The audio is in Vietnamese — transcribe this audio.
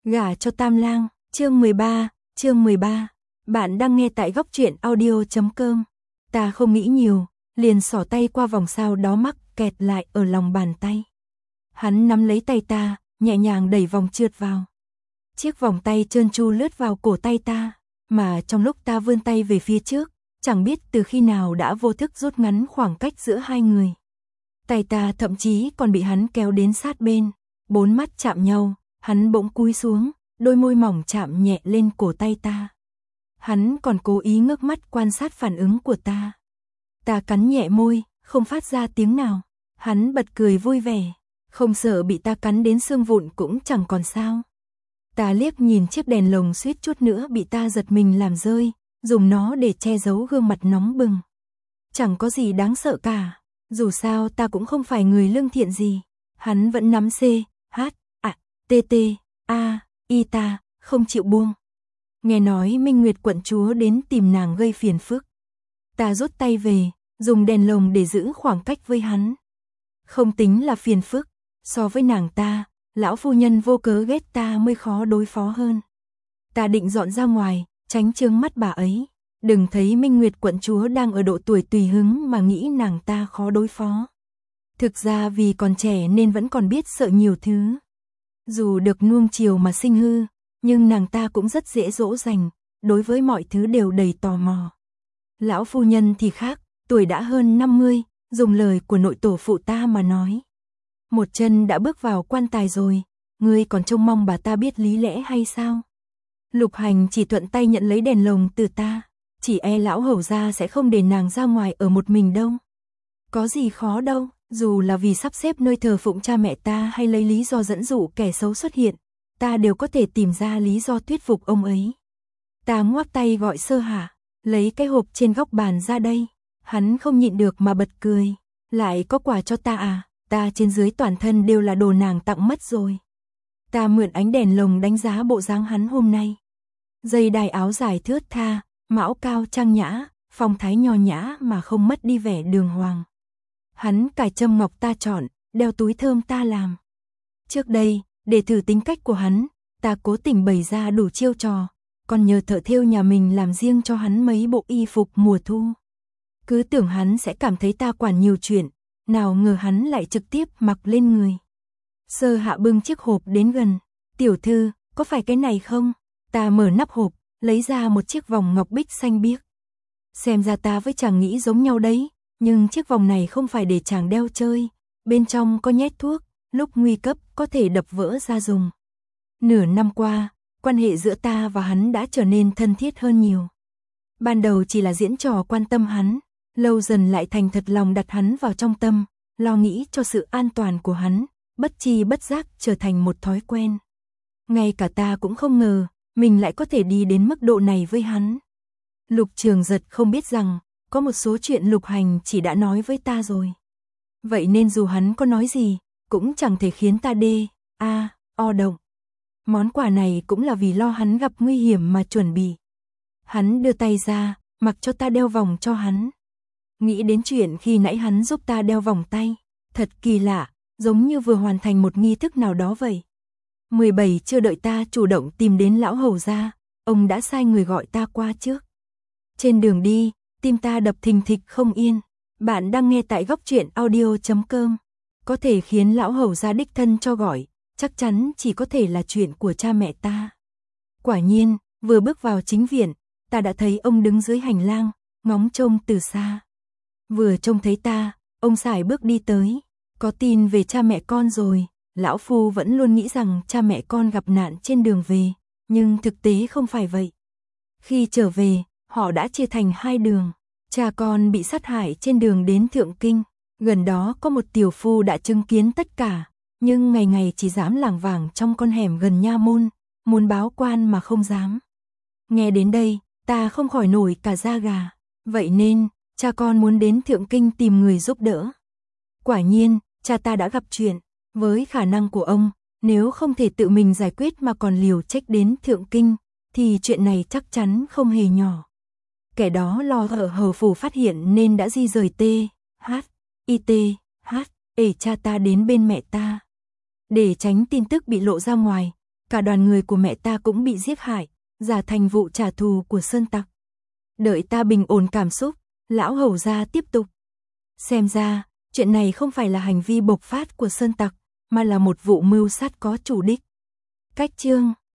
Gả cho Tam Lang, chương 13. Bạn đang nghe tại góc truyện audio.com. Ta không nghĩ nhiều, liền xỏ tay qua vòng sao đó mắc kẹt lại ở lòng bàn tay. Hắn nắm lấy tay ta, nhẹ nhàng đẩy vòng trượt vào. Chiếc vòng tay trơn tru lướt vào cổ tay ta, mà trong lúc ta vươn tay về phía trước, chẳng biết từ khi nào đã vô thức rút ngắn khoảng cách giữa hai người. Tay ta thậm chí còn bị hắn kéo đến sát bên, bốn mắt chạm nhau, hắn bỗng cúi xuống, đôi môi mỏng chạm nhẹ lên cổ tay ta. Hắn còn cố ý ngước mắt quan sát phản ứng của ta. Ta cắn nhẹ môi, không phát ra tiếng nào. Hắn bật cười vui vẻ, không sợ bị ta cắn đến xương vụn cũng chẳng còn sao. Ta liếc nhìn chiếc đèn lồng suýt chút nữa bị ta giật mình làm rơi, dùng nó để che giấu gương mặt nóng bừng. Chẳng có gì đáng sợ cả, dù sao ta cũng không phải người lương thiện gì. Hắn vẫn nắm C, H, A, T, T, A, I ta, không chịu buông. Nghe nói Minh Nguyệt quận chúa đến tìm nàng gây phiền phức. Ta rút tay về, dùng đèn lồng để giữ khoảng cách với hắn. Không tính là phiền phức, so với nàng ta, lão phu nhân vô cớ ghét ta mới khó đối phó hơn. Ta định dọn ra ngoài, tránh chướng mắt bà ấy. Đừng thấy Minh Nguyệt quận chúa đang ở độ tuổi tùy hứng mà nghĩ nàng ta khó đối phó. Thực ra vì còn trẻ nên vẫn còn biết sợ nhiều thứ. Dù được nuông chiều mà sinh hư, nhưng nàng ta cũng rất dễ dỗ dành, đối với mọi thứ đều đầy tò mò. Lão phu nhân thì khác, tuổi đã hơn 50, dùng lời của nội tổ phụ ta mà nói. Một chân đã bước vào quan tài rồi, ngươi còn trông mong bà ta biết lý lẽ hay sao? Lục Hành chỉ thuận tay nhận lấy đèn lồng từ ta, chỉ e lão hầu gia sẽ không để nàng ra ngoài ở một mình đâu. Có gì khó đâu, dù là vì sắp xếp nơi thờ phụng cha mẹ ta hay lấy lý do dẫn dụ kẻ xấu xuất hiện, ta đều có thể tìm ra lý do thuyết phục ông ấy. Ta ngoắc tay gọi Sơ Hạ, lấy cái hộp trên góc bàn ra đây. Hắn không nhịn được mà bật cười. Lại có quà cho ta à? Ta trên dưới toàn thân đều là đồ nàng tặng mất rồi. Ta mượn ánh đèn lồng đánh giá bộ dáng hắn hôm nay. Dây đai áo dài thướt tha, mão cao trang nhã, phong thái nho nhã mà không mất đi vẻ đường hoàng. Hắn cài châm ngọc ta chọn, đeo túi thơm ta làm. Trước đây, để thử tính cách của hắn, ta cố tình bày ra đủ chiêu trò, còn nhờ thợ thêu nhà mình làm riêng cho hắn mấy bộ y phục mùa thu. Cứ tưởng hắn sẽ cảm thấy ta quản nhiều chuyện, nào ngờ hắn lại trực tiếp mặc lên người. Sơ Hạ bưng chiếc hộp đến gần. Tiểu thư, có phải cái này không? Ta mở nắp hộp, lấy ra một chiếc vòng ngọc bích xanh biếc. Xem ra ta với chàng nghĩ giống nhau đấy, nhưng chiếc vòng này không phải để chàng đeo chơi, bên trong có nhét thuốc, lúc nguy cấp có thể đập vỡ ra dùng. Nửa năm qua, quan hệ giữa ta và hắn đã trở nên thân thiết hơn nhiều. Ban đầu chỉ là diễn trò quan tâm hắn, lâu dần lại thành thật lòng đặt hắn vào trong tâm, lo nghĩ cho sự an toàn của hắn, bất chi bất giác trở thành một thói quen. Ngay cả ta cũng không ngờ, mình lại có thể đi đến mức độ này với hắn. Lục Trường Giật không biết rằng, có một số chuyện Lục Hành chỉ đã nói với ta rồi. Vậy nên dù hắn có nói gì, cũng chẳng thể khiến ta động. Món quà này cũng là vì lo hắn gặp nguy hiểm mà chuẩn bị. Hắn đưa tay ra, mặc cho ta đeo vòng cho hắn. Nghĩ đến chuyện khi nãy hắn giúp ta đeo vòng tay, thật kỳ lạ, giống như vừa hoàn thành một nghi thức nào đó vậy. 17 chưa đợi ta chủ động tìm đến lão hầu gia, ông đã sai người gọi ta qua trước. Trên đường đi, tim ta đập thình thịch không yên. Bạn đang nghe tại góc truyện audio.com. Có thể khiến lão hầu gia đích thân cho gọi, chắc chắn chỉ có thể là chuyện của cha mẹ ta. Quả nhiên, vừa bước vào chính viện, ta đã thấy ông đứng dưới hành lang, ngóng trông từ xa. Vừa trông thấy ta, ông sải bước đi tới. Có tin về cha mẹ con rồi. Lão phu vẫn luôn nghĩ rằng cha mẹ con gặp nạn trên đường về, nhưng thực tế không phải vậy. Khi trở về, họ đã chia thành hai đường. Cha con bị sát hại trên đường đến Thượng Kinh. Gần đó có một tiểu phu đã chứng kiến tất cả, nhưng ngày ngày chỉ dám lảng vảng trong con hẻm gần nha môn, muốn báo quan mà không dám. Nghe đến đây, ta không khỏi nổi cả da gà. Vậy nên, cha con muốn đến Thượng Kinh tìm người giúp đỡ. Quả nhiên, cha ta đã gặp chuyện. Với khả năng của ông, nếu không thể tự mình giải quyết mà còn liều trách đến Thượng Kinh, thì chuyện này chắc chắn không hề nhỏ. Kẻ đó lo ở hầu phủ phát hiện nên đã di rời cha ta đến bên mẹ ta. Để tránh tin tức bị lộ ra ngoài, cả đoàn người của mẹ ta cũng bị giết hại, giả thành vụ trả thù của Sơn Tặc. Đợi ta bình ổn cảm xúc, lão hầu gia tiếp tục. Xem ra, chuyện này không phải là hành vi bộc phát của Sơn Tặc, mà là một vụ mưu sát có chủ đích. Cách chương